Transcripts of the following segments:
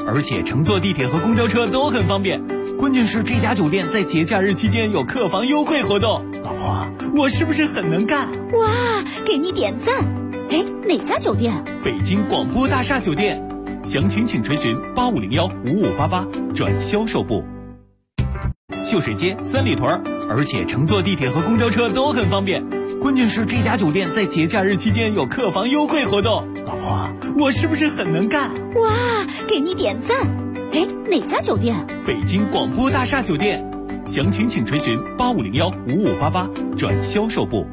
而且乘坐地铁和公交车都很方便。关键是这家酒店在节假日期间有客房优惠活动。老婆，我是不是很能干？ 哇，给你点赞！哎，哪家酒店？ 北京广播大厦酒店，详情请垂询85015588转销售部。秀水街三里屯，而且乘坐地铁和公交车都很方便。关键是这家酒店在节假日期间有客房优惠活动。老婆，我是不是很能干？ 哇，给你点赞！哎，哪家酒店？ 北京广播大厦酒店，详情请垂询85015588转销售部。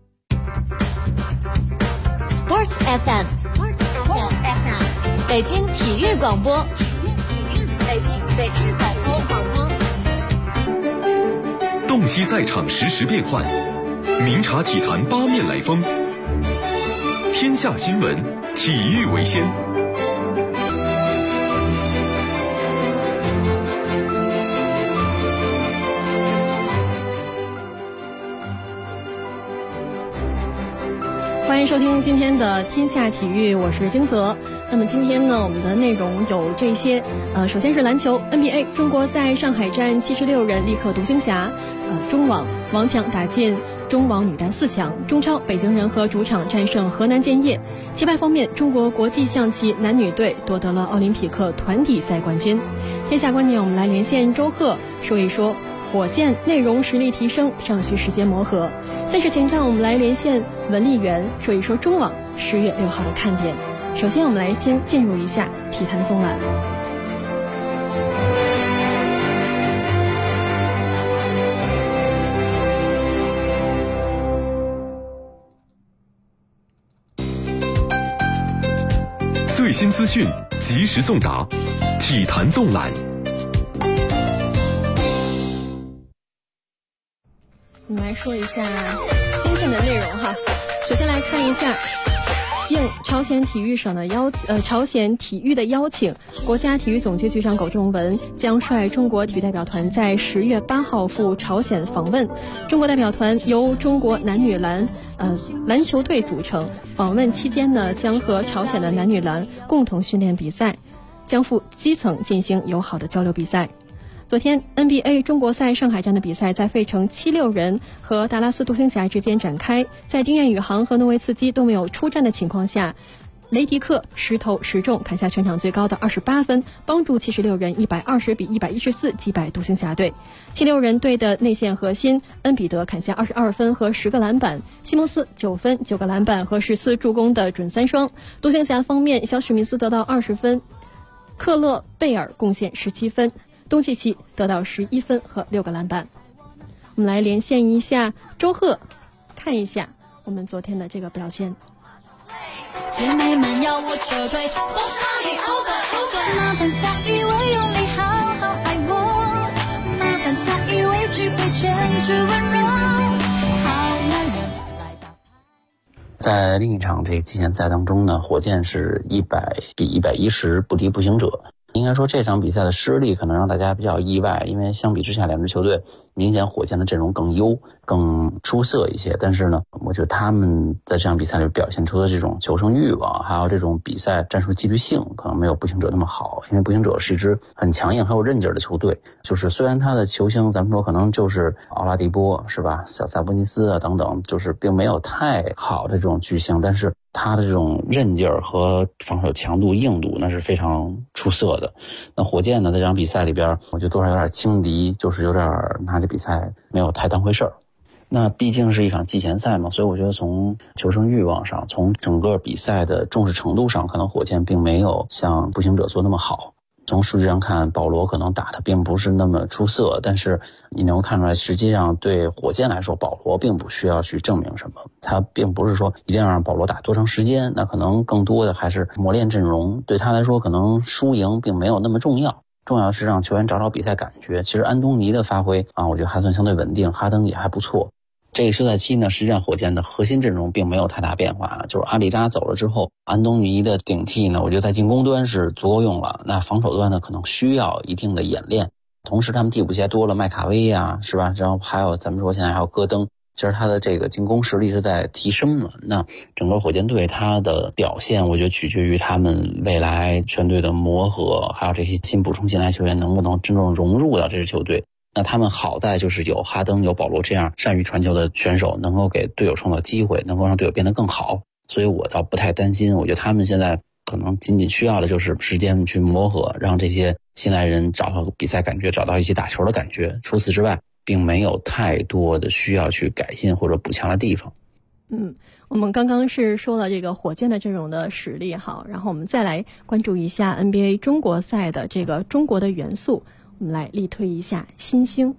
Sports FM， 北京体育广播，北京广播。 洞悉赛场实时变幻，明察体坛八面来风。天下新闻，体育为先。 欢迎收听今天的天下体育，我是金泽。那么今天呢，我们的内容有这些，首先是篮球 NBA 中国赛上海站76人力克独行侠，中网王强打进中网女单4强，中超北京人和主场战胜河南建业。棋牌方面，中国国际象棋男女队夺得了奥林匹克团体赛冠军。天下观点，我们来连线周贺说一说火箭内容实力提升尚需时间磨合。赛事前瞻，我们来连线文丽媛说一说中网10月6号的看点。首先我们来先进入一下体坛纵览。 最新资讯及时送达，体坛纵览。 我们来说一下今天的内容哈。首先来看一下，应朝鲜体育省的朝鲜体育的邀请，国家体育总局局长苟仲文将率中国体育代表团在10月8号赴朝鲜访问。中国代表团由中国男女篮球队组成，访问期间呢，将和朝鲜的男女篮共同训练比赛，将赴基层进行友好的交流比赛。昨天 NBA 中国赛上海站的比赛在费城76人和达拉斯独行侠之间展开，在丁彦雨航和诺维茨基都没有出战的情况下，雷迪克10投10中，砍下全场最高的28分，帮助76人120-114击败独行侠队。76人队的内线核心恩比德砍下22分和10个篮板，西蒙斯9分9个篮板和14助攻的准3双。独行侠方面，小史密斯得到20分，克勒贝尔贡献17分，东契奇得到11分和6个篮板。我们来连线一下周贺，看一下我们昨天的这个表现。 姐妹们要我撤退，我杀你 over。麻烦下一位用力好好爱我，麻烦下一位只会坚持温柔。好男人来吧。 在另一场这个季前赛当中呢，火箭是100-110不敌步行者。应该说这场比赛的失利可能让大家比较意外，因为相比之下两支球队明显火箭的阵容更优更出色一些，但是呢我觉得他们在这场比赛里表现出的这种求胜欲望还有这种比赛战术纪律性可能没有步行者那么好，因为步行者是一支很强硬很有韧劲的球队，就是虽然他的球星咱们说可能就是奥拉迪波是吧，小萨博尼斯啊等等，就是并没有太好的这种巨星，但是他的这种韧劲儿和防守强度硬度那是非常出色的。那火箭呢在这场比赛里边我觉得多少有点轻敌，就是有点拿这比赛没有太当回事儿。那毕竟是一场季前赛嘛，所以我觉得从求胜欲望上从整个比赛的重视程度上可能火箭并没有像步行者做那么好。从数据上看保罗可能打得并不是那么出色，但是你能够看出来实际上对火箭来说保罗并不需要去证明什么，他并不是说一定要让保罗打多长时间，那可能更多的还是磨练阵容，对他来说可能输赢并没有那么重要，重要是让球员找找比赛感觉。其实安东尼的发挥我觉得还算相对稳定，哈登也还不错。这个休赛期呢，实际上火箭的核心阵容并没有太大变化，就是阿里扎走了之后，安东尼的顶替呢，我觉得在进攻端是足够用了，那防守端呢可能需要一定的演练。同时他们替补席多了麦卡威呀，是吧？然后还有咱们说现在还有戈登， 其实他的这个进攻实力是在提升了。那整个火箭队他的表现，我觉得取决于他们未来全队的磨合，还有这些新补充进来球员能不能真正融入到这支球队。那他们好在就是有哈登、有保罗这样善于传球的选手，能够给队友创造机会，能够让队友变得更好。所以我倒不太担心，我觉得他们现在可能仅仅需要的就是时间去磨合，让这些新来人找到比赛感觉，找到一些打球的感觉。除此之外，并没有太多的需要去改进或者补强的地方。 我们刚刚是说了这个火箭的阵容的实力好，然后我们再来关注一下 NBA 中国赛的这个中国的元素，我们来力推一下新星。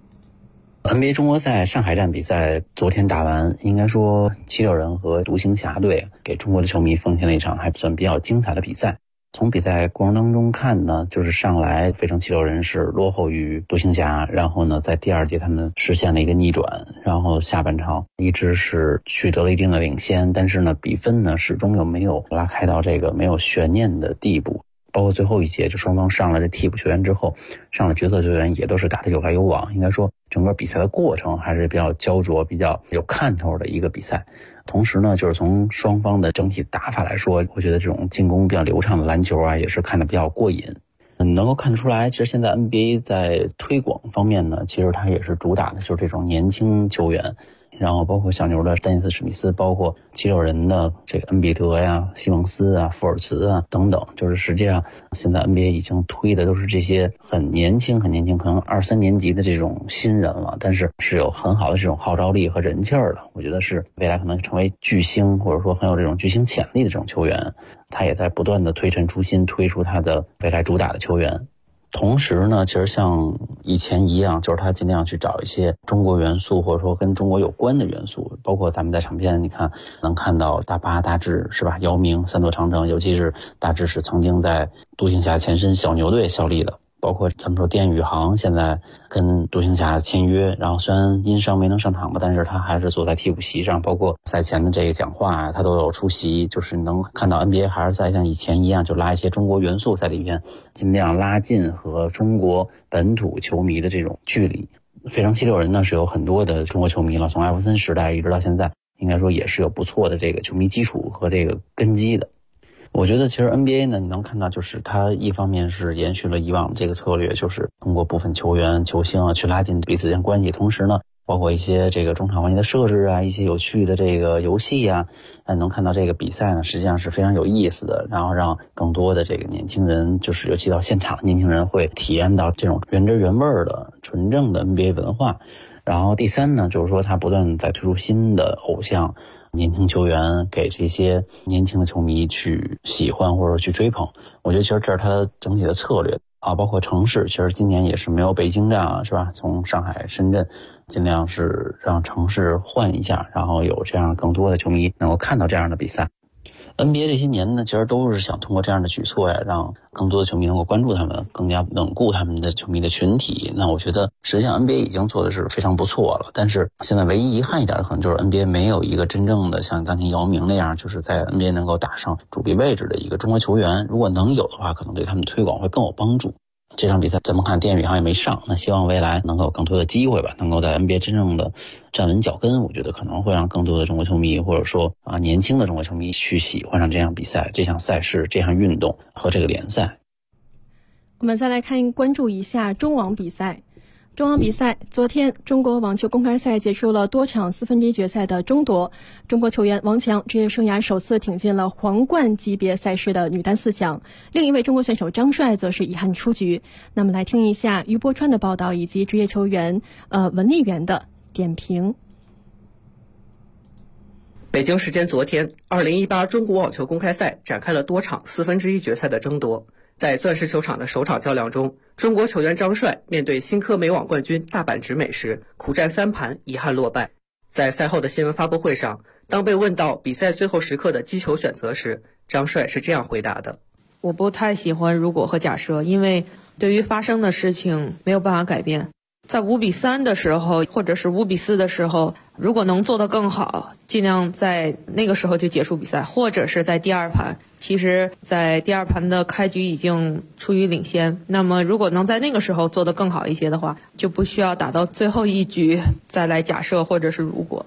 NBA 中国赛上海站比赛昨天打完，应该说七六人和独行侠队给中国的球迷奉献了一场还算比较精彩的比赛。从比赛过程当中看呢，就是上来费城七六人是落后于独行侠，然后呢在第二节他们实现了一个逆转，然后下半场一直是取得了一定的领先，但是呢比分呢始终又没有拉开到这个没有悬念的地步。包括最后一节，就双方上了这替补球员之后，上了角色球员也都是打得有来有往，应该说整个比赛的过程还是比较焦灼、比较有看头的一个比赛。同时呢，就是从双方的整体打法来说，我觉得这种进攻比较流畅的篮球啊，也是看得比较过瘾。能够看得出来，其实现在 NBA 在推广方面呢，其实它也是主打的就是这种年轻球员。然后包括小牛的丹尼斯史密斯，包括七六人的这个恩比德呀、西蒙斯啊、福尔茨啊等等，就是实际上现在 NBA 已经推的都是这些很年轻、可能2-3年级的这种新人了，但是是有很好的这种号召力和人气儿的。我觉得是未来可能成为巨星，或者说很有这种巨星潜力的这种球员，他也在不断的推陈出新，推出他的未来主打的球员。同时呢，其实像以前一样，就是他尽量去找一些中国元素，或者说跟中国有关的元素，包括咱们在场边你看能看到大巴、大志是吧，姚明、三座长城，尤其是大志是曾经在独行侠前身小牛队效力的，包括咱们说丁宇航现在跟独行侠签约，然后虽然因伤没能上场吧，但是他还是坐在替补席上，包括赛前的这个讲话他都有出席，就是能看到 NBA 还是在像以前一样，就拉一些中国元素在里面，尽量拉近和中国本土球迷的这种距离。费城七六人呢是有很多的中国球迷了，从艾弗森时代一直到现在，应该说也是有不错的这个球迷基础和这个根基的。我觉得其实 NBA 呢，你能看到就是它一方面是延续了以往这个策略，就是通过部分球员、球星啊去拉近彼此间关系，同时呢，包括一些这个中场环节的设置啊，一些有趣的这个游戏啊，能看到这个比赛呢实际上是非常有意思的，然后让更多的这个年轻人，就是尤其到现场，年轻人会体验到这种原汁原味的纯正的 NBA 文化。然后第三呢，就是说他不断在推出新的偶像年轻球员，给这些年轻的球迷去喜欢或者去追捧。我觉得其实这是他的整体的策略啊，包括城市，其实今年也是没有北京站啊，是吧？从上海、深圳，尽量是让城市换一下，然后有这样更多的球迷能够看到这样的比赛。NBA 这些年呢，其实都是想通过这样的举措呀，让更多的球迷能够关注他们，更加稳固他们的球迷的群体。那我觉得实际上 NBA 已经做的是非常不错了，但是现在唯一遗憾一点的可能就是 NBA 没有一个真正的像当年姚明那样，就是在 NBA 能够打上主力位置的一个中国球员。如果能有的话，可能对他们推广会更有帮助。这场比赛咱们看丁宇航也没上，那希望未来能够有更多的机会吧，能够在 NBA 真正的站稳脚跟，我觉得可能会让更多的中国球迷，或者说年轻的中国球迷去喜欢上这场比赛、这项赛事、这项运动和这个联赛。 我们再来关注一下中网比赛。中网比赛，昨天中国网球公开赛结束了多场4分之一决赛的争夺，中国球员王强职业生涯首次挺进了皇冠级别赛事的女单4强，另一位中国选手张帅则是遗憾出局。那么来听一下于波川的报道以及职业球员文丽媛的点评。 北京时间昨天，2018中国网球公开赛展开了多场4分之一决赛的争夺。在钻石球场的首场较量中，中国球员张帅面对新科美网冠军大阪直美时，苦战3盘，遗憾落败。在赛后的新闻发布会上，当被问到比赛最后时刻的击球选择时，张帅是这样回答的： 我不太喜欢如果和假设，因为对于发生的事情没有办法改变。在5-3的时候，或者是5-4的时候，如果能做得更好，尽量在那个时候就结束比赛，或者是在第二盘。其实在第二盘的开局已经处于领先，那么如果能在那个时候做得更好一些的话，就不需要打到最后一局再来假设或者是如果。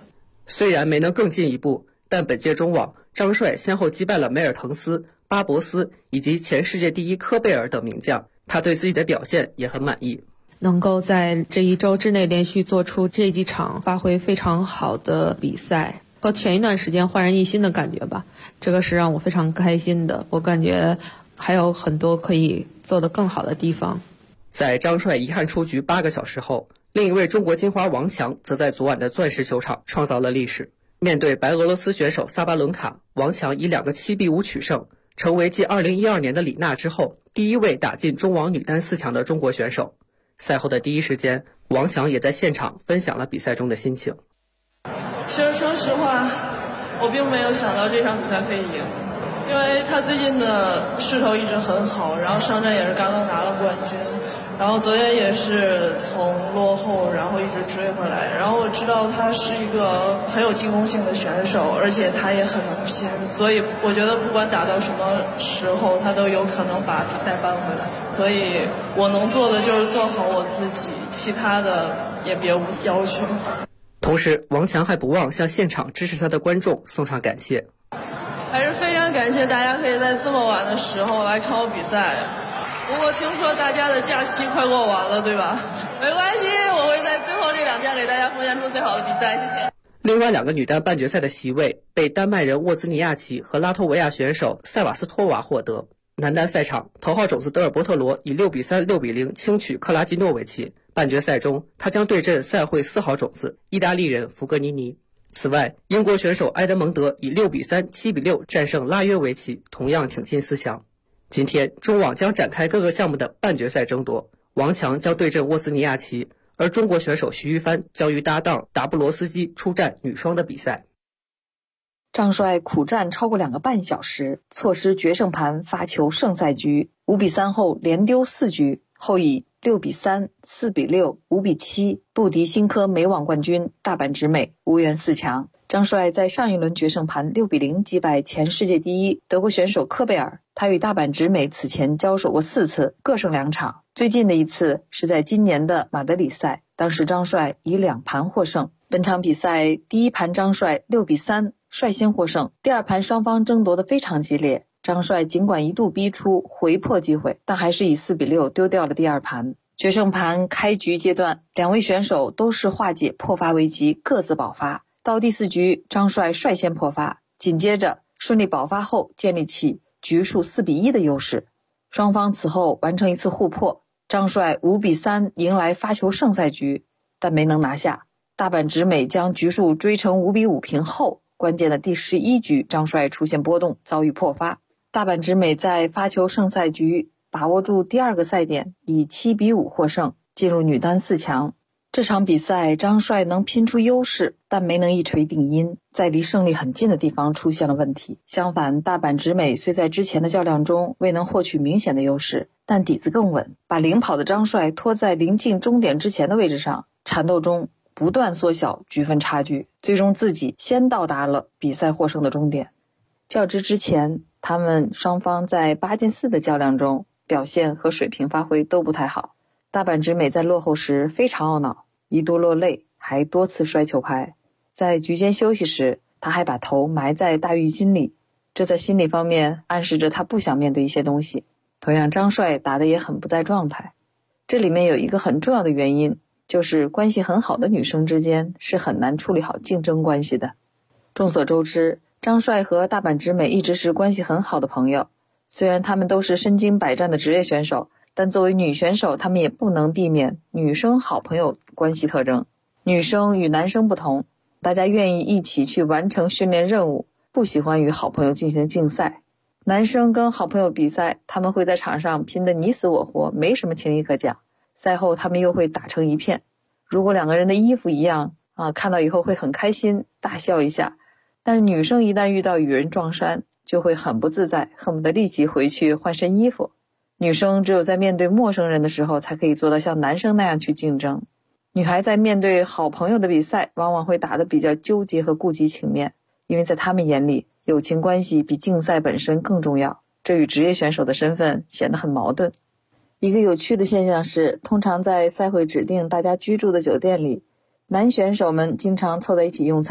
虽然没能更进一步，但本届中网张帅先后击败了梅尔滕斯、巴博斯以及前世界第一科贝尔等名将，他对自己的表现也很满意。 能够在这一周之内连续做出这几场发挥非常好的比赛，和前一段时间焕然一新的感觉吧，这个是让我非常开心的。我感觉还有很多可以做得更好的地方。 在张帅遗憾出局8个小时后，另一位中国金花王强则在昨晚的钻石球场创造了历史。面对白俄罗斯选手萨巴伦卡，王强以2个7比5取胜，成为继2012年的李娜之后第一位打进中网女单4强的中国选手。赛后的第一时间，王强也在现场分享了比赛中的心情。 其实说实话，我并没有想到这场比赛可以赢，因为他最近的势头一直很好，然后上站也是刚刚拿了冠军，然后昨天也是从落后然后一直追回来，然后我知道他是一个很有进攻性的选手，而且他也很能拼，所以我觉得不管打到什么时候他都有可能把比赛扳回来，所以我能做的就是做好我自己，其他的也别无要求。 同时王强还不忘向现场支持他的观众送上感谢。 还是非常感谢大家可以在这么晚的时候来看我比赛，不过听说大家的假期快过完了，对吧？没关系，我会在最后这2天给大家奉献出最好的比赛，谢谢。 另外2个女单半决赛的席位被丹麦人沃兹尼亚奇和拉脱维亚选手塞瓦斯托娃获得。男单赛场，头号种子德尔波特罗以6比3、6比0轻取克拉基诺维奇。半决赛中，他将对阵赛会4号种子意大利人弗格尼尼。此外，英国选手埃德蒙德以6比3、7比6战胜拉约维奇，同样挺进4强。今天，中网将展开各个项目的半决赛争夺，王强将对阵沃兹尼亚奇，而中国选手徐玉帆将与搭档达布罗斯基出战女双的比赛。 张帅苦战超过2个半小时，错失决胜盘发球胜赛局，5比3后连丢4局，后以6比3、4比6、5比7不敌新科美网冠军大阪直美，无缘4强。张帅在上一轮决胜盘6比0击败前世界第一德国选手科贝尔，他与大阪直美此前交手过4次，各胜2场。最近的一次是在今年的马德里赛，当时张帅以2盘获胜。本场比赛第一盘张帅6比3率先获胜，第2盘双方争夺得非常激烈，张帅尽管一度逼出回破机会，但还是以4比6丢掉了第2盘。决胜盘开局阶段，2位选手都是化解破发危机，各自保发。到第4局，张帅率先破发，紧接着顺利保发后建立起局数4比1的优势。双方此后完成一次互破，张帅5比3迎来发球胜赛局，但没能拿下。大阪直美将局数追成5比5平后，关键的第11局，张帅出现波动，遭遇破发。大阪直美在发球胜赛局把握住第2个赛点，以7比5获胜，进入女单4强。这场比赛张帅能拼出优势，但没能一锤定音，在离胜利很近的地方出现了问题。相反，大阪直美虽在之前的较量中未能获取明显的优势，但底子更稳，把领跑的张帅拖在临近终点之前的位置上，缠斗中不断缩小局分差距，最终自己先到达了比赛获胜的终点。较之之前，他们双方在8进4的较量中表现和水平发挥都不太好。大阪直美在落后时非常懊恼，一度落泪，还多次摔球拍。在局间休息时，他还把头埋在大浴巾里，这在心理方面暗示着他不想面对一些东西。同样，张帅打得也很不在状态。这里面有一个很重要的原因，就是关系很好的女生之间是很难处理好竞争关系的。众所周知，张帅和大阪直美一直是关系很好的朋友，虽然他们都是身经百战的职业选手，但作为女选手，他们也不能避免女生好朋友关系特征。女生与男生不同，大家愿意一起去完成训练任务，不喜欢与好朋友进行竞赛。男生跟好朋友比赛，他们会在场上拼得你死我活，没什么情谊可讲。赛后他们又会打成一片，如果2个人的衣服一样看到以后会很开心，大笑一下。但是女生一旦遇到与人撞衫，就会很不自在，恨不得立即回去换身衣服。女生只有在面对陌生人的时候，才可以做到像男生那样去竞争。女孩在面对好朋友的比赛，往往会打得比较纠结和顾及情面，因为在他们眼里，友情关系比竞赛本身更重要，这与职业选手的身份显得很矛盾。一个有趣的现象是，通常在赛会指定大家居住的酒店里，男选手们经常凑在一起用餐，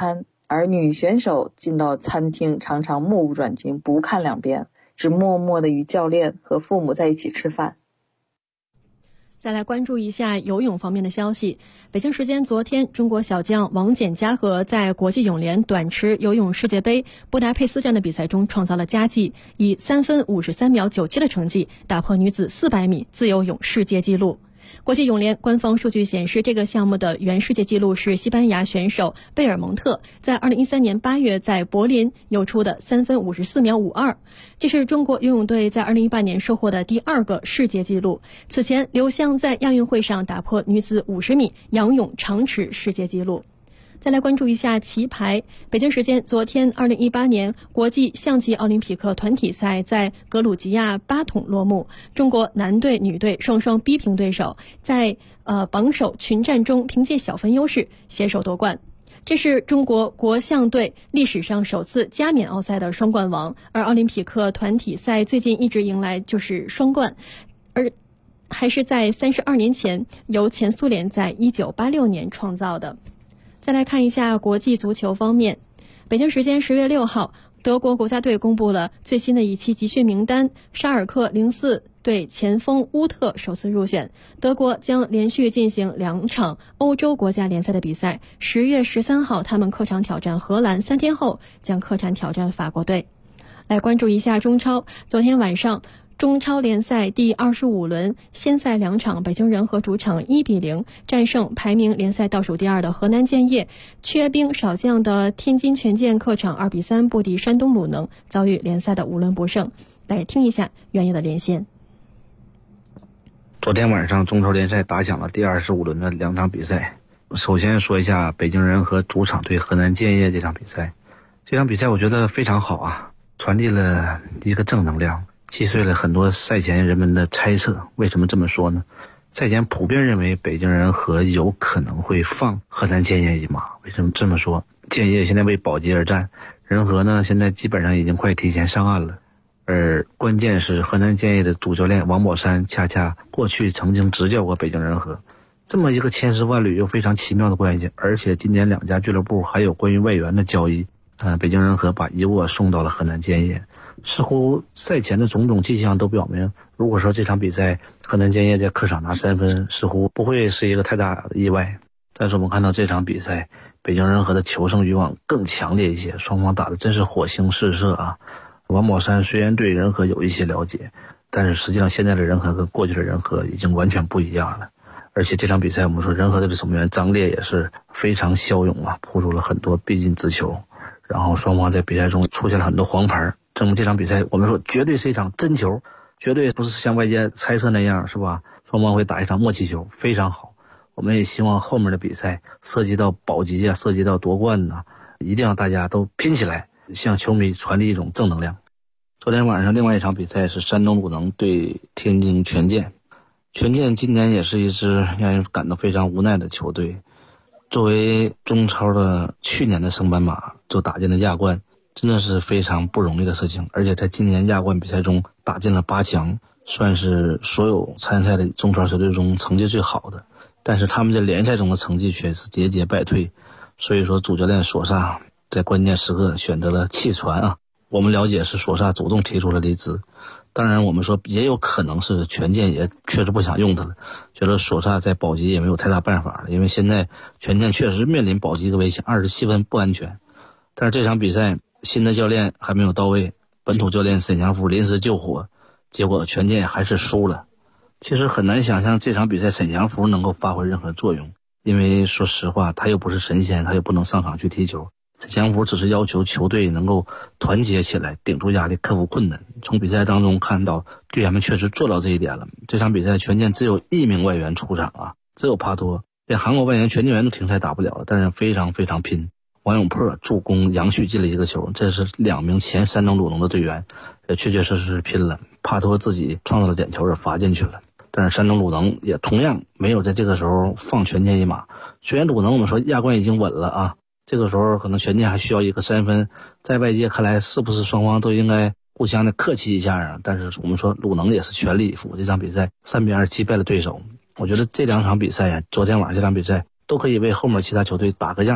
而女选手进到餐厅常常目不转睛，不看两边，只默默地与教练和父母在一起吃饭。 再来关注一下游泳方面的消息。北京时间昨天，中国小将王简嘉禾在国际泳联短池游泳世界杯布达佩斯站的比赛中创造了佳绩，以3分53秒97的成绩打破女子400米自由泳世界纪录。国际泳联官方数据显示，这个项目的原世界纪录是西班牙选手贝尔蒙特在2013年8月在柏林游出的3分54秒52，这是中国游泳队在2018年收获的第2个世界纪录。此前，刘湘在亚运会上打破女子50米仰泳长池世界纪录。再来关注一下棋牌。北京时间昨天，2018年国际象棋奥林匹克团体赛在格鲁吉亚巴统落幕，中国男队、女队双双逼平对手，在榜首群战中凭借小分优势携手夺冠。这是中国国象队历史上首次加冕奥赛的双冠王，而奥林匹克团体赛最近一直迎来就是双冠，而还是在32年前由前苏联在1986年创造的。再来看一下国际足球方面。北京时间10月6号，德国国家队公布了最新的一期集训名单，沙尔克04对前锋乌特首次入选。德国将连续进行2场欧洲国家联赛的比赛，10月13号他们客场挑战荷兰，3天后将客场挑战法国队。来关注一下中超。昨天晚上，中超联赛第25轮先赛2场，北京人和主场1-0战胜排名联赛倒数第2的河南建业。缺兵少将的天津权健客场2-3不敌山东鲁能，遭遇联赛的5轮不胜。来听一下原因的连线。 昨天晚上中超联赛打响了第25轮的2场比赛。首先说一下北京人和主场对河南建业这场比赛。这场比赛我觉得非常好啊，传递了一个正能量，击碎了很多赛前人们的猜测。为什么这么说呢？赛前普遍认为北京人和有可能会放河南建业一马。为什么这么说？建业现在为保级而战，人和呢现在基本上已经快提前上岸了。而关键是河南建业的主教练王宝山恰恰过去曾经执教过北京人和，这么一个千丝万缕又非常奇妙的关系。而且今年2家俱乐部还有关于外援的交易，北京人和把伊沃送到了河南建业。似乎赛前的种种迹象都表明，如果说这场比赛河南建业在客场拿3分，似乎不会是一个太大的意外。但是我们看到这场比赛，北京人和的求胜欲望更强烈一些，双方打的真是火星四射啊！王宝山虽然对人和有一些了解，但是实际上现在的人和跟过去的人和已经完全不一样了。而且这场比赛我们说人和的守门员张烈也是非常骁勇啊，扑出了很多必进之球，然后双方在比赛中出现了很多黄牌，证明这场比赛我们说绝对是一场真球，绝对不是像外界猜测那样，是吧？双方会打一场默契球，非常好。我们也希望后面的比赛涉及到保级啊，涉及到夺冠啊，一定让大家都拼起来，向球迷传递一种正能量。昨天晚上另外一场比赛是山东鲁能对天津权健。权健今年也是一支让人感到非常无奈的球队，作为中超的去年的升班马就打进了亚冠，真的是非常不容易的事情。而且在今年亚冠比赛中打进了8强，算是所有参赛的中超球队中成绩最好的。但是他们在联赛中的成绩却是节节败退，所以说主教练索萨在关键时刻选择了弃船啊。我们了解是索萨主动提出了离职，当然我们说也有可能是权健也确实不想用他了，觉得索萨在保级也没有太大办法了，因为现在权健确实面临保级的危险，27分不安全。但是这场比赛新的教练还没有到位，本土教练沈祥福临时救火，结果权健还是输了。其实很难想象这场比赛沈祥福能够发挥任何作用，因为说实话他又不是神仙，他又不能上场去踢球。沈祥福只是要求球队能够团结起来，顶住压力，克服困难。从比赛当中看到队员们确实做到这一点了。这场比赛权健只有1名外援出场啊，只有帕多，连韩国外援全进员都停赛打不了了，但是非常非常拼。王永珀助攻杨旭进了1个球，这是2名前山东鲁能的队员，确确实实拼了。帕多自己创造了点球，也罚进去了。但是山东鲁能也同样没有在这个时候放权健一马。虽然鲁能我们说亚冠已经稳了啊，这个时候可能权健还需要一个3分，在外界看来是不是双方都应该互相的客气一下啊？但是我们说鲁能也是全力以赴，这场比赛3-2击败了对手。我觉得这2场比赛呀，昨天晚上这场比赛都可以为后面其他球队打个样。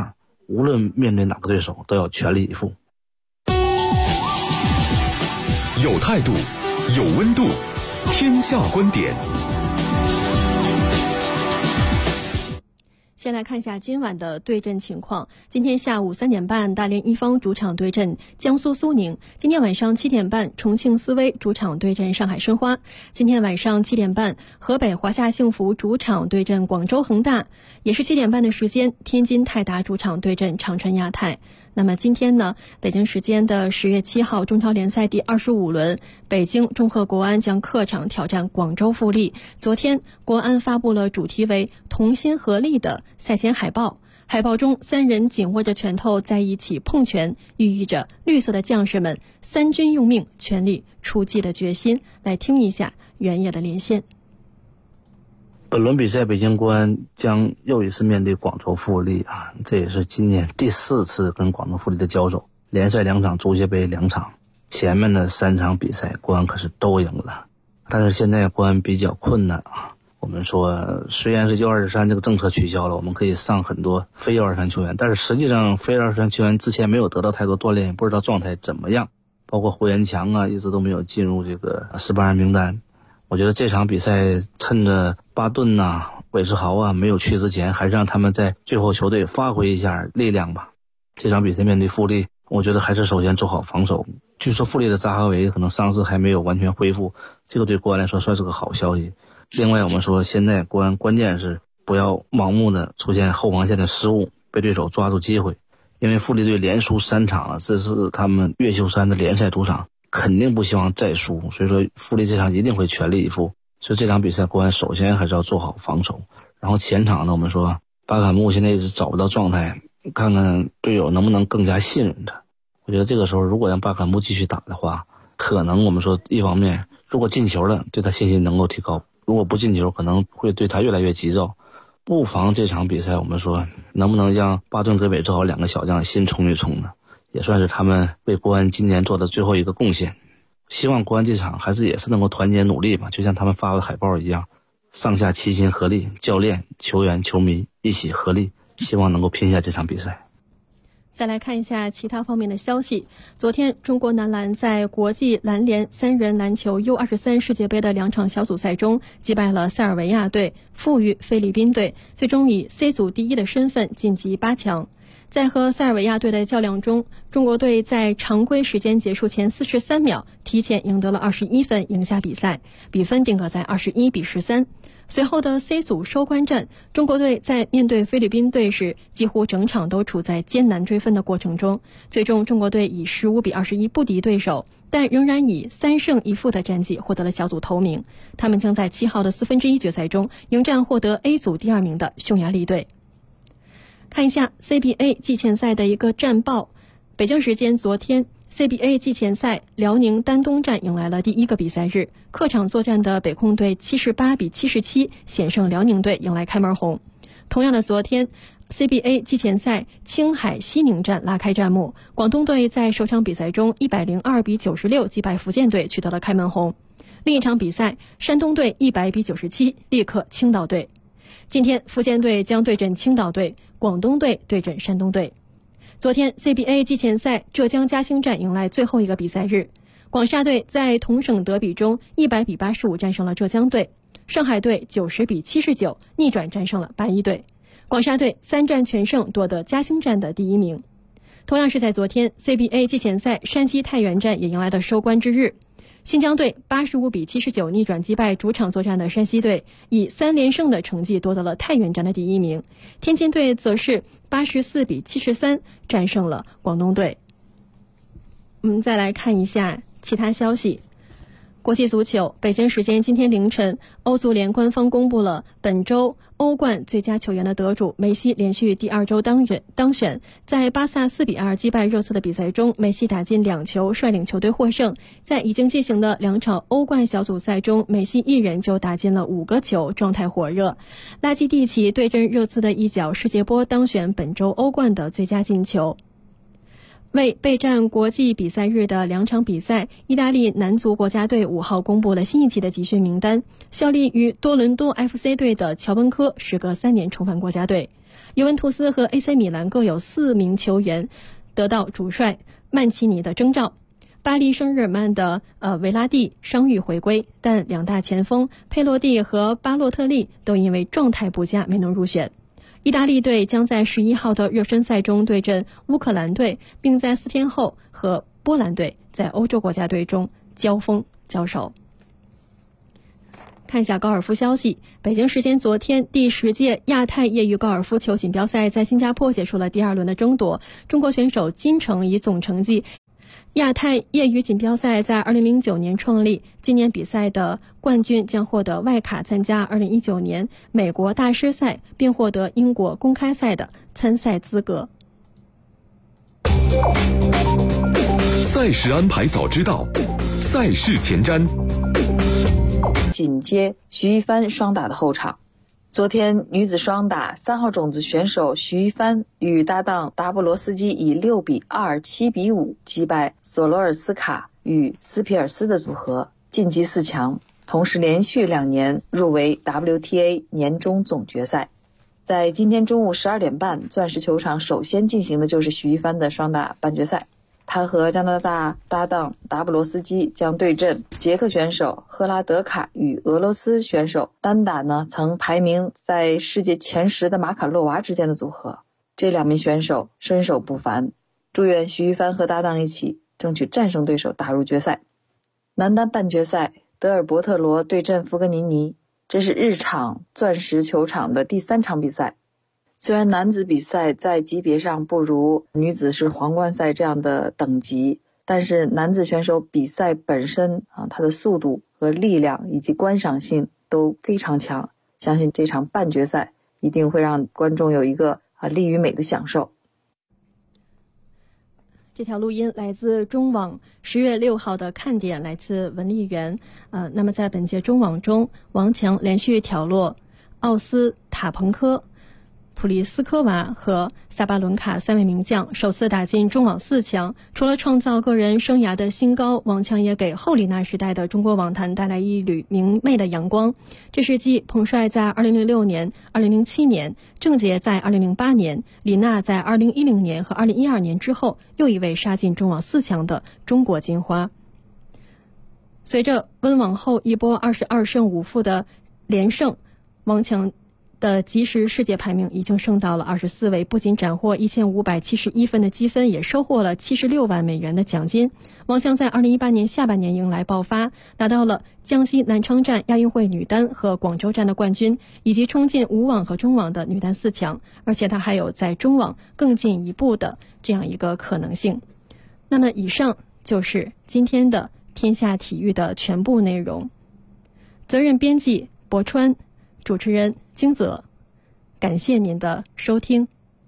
无论面对哪个对手都要全力以赴。 有态度，有温度，天下观点。 先来看一下今晚的对阵情况。今天下午3点半，大连一方主场对阵江苏苏宁。今天晚上7点半，重庆斯威主场对阵上海申花。今天晚上7点半，河北华夏幸福主场对阵广州恒大。也是7点半的时间，天津泰达主场对阵长春亚泰。那么今天呢，北京时间的10月7号，中超联赛第25轮，北京中赫国安将客场挑战广州富力。昨天，国安发布了主题为“同心合力”的赛前海报。海报中，3人紧握着拳头在一起碰拳，寓意着绿色的将士们三军用命、全力出击的决心。来听一下原野的连线。 本轮比赛，北京国安将又一次面对广州富力啊，这也是今年第4次跟广州富力的交手，联赛2场，足协杯2场，前面的3场比赛国安可是都赢了。但是现在国安比较困难啊。我们说，虽然是U23这个政策取消了，我们可以上很多非U23球员，但是实际上非U23球员之前没有得到太多锻炼，也不知道状态怎么样，包括胡延强啊，一直都没有进入这个18人名单。我觉得这场比赛趁着巴顿呐、韦世豪啊没有去之前，还是让他们在最后球队发挥一下力量吧。这场比赛面对富力，我觉得还是首先做好防守。据说富力的扎哈维可能伤势还没有完全恢复，这个对国安来说算是个好消息。另外我们说，现在国安关键是不要盲目的出现后防线的失误，被对手抓住机会。因为富力队连输3场了，这是他们越秀山的联赛主场，肯定不希望再输，所以说富力这场一定会全力以赴。所以这场比赛国安首先还是要做好防守。然后前场呢，我们说巴坎木现在一直找不到状态，看看队友能不能更加信任他。我觉得这个时候如果让巴坎木继续打的话，可能我们说一方面如果进球了，对他信心能够提高，如果不进球可能会对他越来越急躁。不妨这场比赛我们说能不能让巴顿跟韦世豪2个小将先冲一冲呢，也算是他们为国安今年做的最后一个贡献。希望国安这场还是也是能够团结努力吧，就像他们发的海报一样，上下齐心合力，教练、球员、球迷一起合力，希望能够拼下这场比赛。 再来看一下其他方面的消息。昨天，中国男篮在国际篮联3人篮球 U23 世界杯的2场小组赛中击败了塞尔维亚队，负于菲律宾队，最终以 C 组第1的身份晋级8强。在和塞尔维亚队的较量中，中国队在常规时间结束前43秒提前赢得了21分，赢下比赛，比分定格在21-13。随后的 C 组收官战，中国队在面对菲律宾队时，几乎整场都处在艰难追分的过程中。最终，中国队以15-21不敌对手，但仍然以3胜1负的战绩获得了小组头名。他们将在7号的1/4决赛中迎战获得 A 组第2名的匈牙利队。看一下 CBA 季前赛的一个战报。北京时间昨天， CBA 季前赛辽宁丹东站迎来了第1个比赛日，客场作战的北控队78-77险胜辽宁队，迎来开门红。同样的昨天， CBA 季前赛青海西宁站拉开战幕，广东队在首场比赛中102-96击败福建队，取得了开门红。另一场比赛，山东队100-97力克青岛队。今天福建队将对阵青岛队，广东队对阵山东队。昨天 CBA 季前赛浙江嘉兴站迎来最后一个比赛日，广厦队在同省德比中100-85战胜了浙江队，上海队90-79逆转战胜了八一队，广厦队3战全胜，夺得嘉兴站的第1名。同样是在昨天， CBA 季前赛山西太原站也迎来了收官之日，新疆队85-79逆转击败主场作战的山西队，以3连胜的成绩夺得了太原站的第1名。天津队则是84-73战胜了广东队。我们再来看一下其他消息。国际足球，北京时间今天凌晨，欧足联官方公布了本周欧冠最佳球员的得主，梅西连续第2周当选。在巴萨4-2击败热刺的比赛中，梅西打进2球，率领球队获胜。在已经进行的2场欧冠小组赛中，梅西一人就打进了5个球，状态火热。拉基蒂奇对阵热刺的一脚世界波当选本周欧冠的最佳进球。为备战国际比赛日的2场比赛，意大利男足国家队5号公布了新一期的集训名单。效力于多伦多 FC 队的乔文科时隔3年重返国家队。 尤文图斯和 AC 米兰各有4名球员得到主帅曼奇尼的征召。巴黎圣日耳曼的维拉蒂伤愈回归，但2大前锋佩洛蒂和巴洛特利都因为状态不佳没能入选。意大利队将在11号的热身赛中对阵乌克兰队，并在4天后和波兰队在欧洲国家队中交手。看一下高尔夫消息，北京时间昨天，第10届亚太业余高尔夫球锦标赛在新加坡结束了第2轮的争夺，中国选手金城以总成绩。亚太业余锦标赛在2009年创立，今年比赛的冠军将获得外卡参加2019年美国大师赛，并获得英国公开赛的参赛资格。 赛事安排早知道，赛事前瞻。 紧接徐一帆双打的后场，昨天女子双打3号种子选手徐一帆与搭档达布罗斯基以6比2、7比5击败索罗尔斯卡与斯皮尔斯的组合，晋级4强，同时连续2年入围 WTA 年终总决赛。在今天中午12点半，钻石球场首先进行的就是徐一帆的双打半决赛。他和加拿大搭档达布罗斯基将对阵捷克选手赫拉德卡与俄罗斯选手单打曾排名在世界前10的马卡洛娃之间的组合。这2名选手身手不凡，祝愿徐一帆和搭档一起争取战胜对手打入决赛。男单半决赛，德尔伯特罗对阵福格尼尼，这是日场钻石球场的第3场比赛。虽然男子比赛在级别上不如女子是皇冠赛这样的等级，但是男子选手比赛本身它的速度和力量以及观赏性都非常强，相信这场半决赛一定会让观众有一个力与美的享受。 这条录音来自中网10月6号的看点来自文丽媛。那么在本届中网中，王强连续挑落奥斯塔彭科、普利斯科娃和萨巴伦卡3位名将，首次打进中网4强。除了创造个人生涯的新高，王强也给后李娜时代的中国网坛带来一缕明媚的阳光。这是继彭帅在2006年、2007年、郑洁在2008年、李娜在2010年和2012年之后，又一位杀进中网4强的中国金花。随着温网后一波22胜5负的连胜，王强的即时世界排名已经升到了24位，不仅斩获1571分的积分，也收获了76万美元的奖金。王强在2018年下半年迎来爆发，拿到了江西南昌站亚运会女单和广州站的冠军，以及冲进5网和中网的女单4强，而且他还有在中网更进一步的这样一个可能性。那么以上就是今天的天下体育的全部内容。责任编辑博川，主持人金泽，感谢您的收听。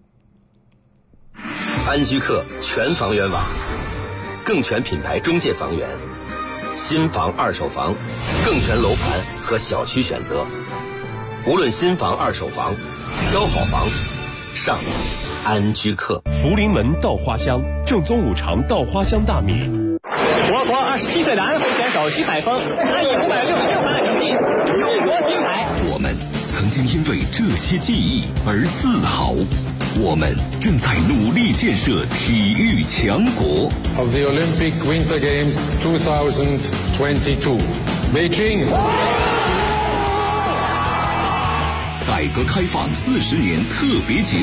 安居客全房源网，更全品牌中介房源，新房二手房，更全楼盘和小区选择。无论新房二手房，挑好房上安居客。 福临门稻花香，正宗五常稻花香大米。 我国27岁的安徽选手徐海峰，他以566分的成绩荣夺金牌。 我们曾经因为这些记忆而自豪，我们正在努力建设体育强国。 Of the Olympic Winter Games 2022, Beijing。 改革开放40年特别节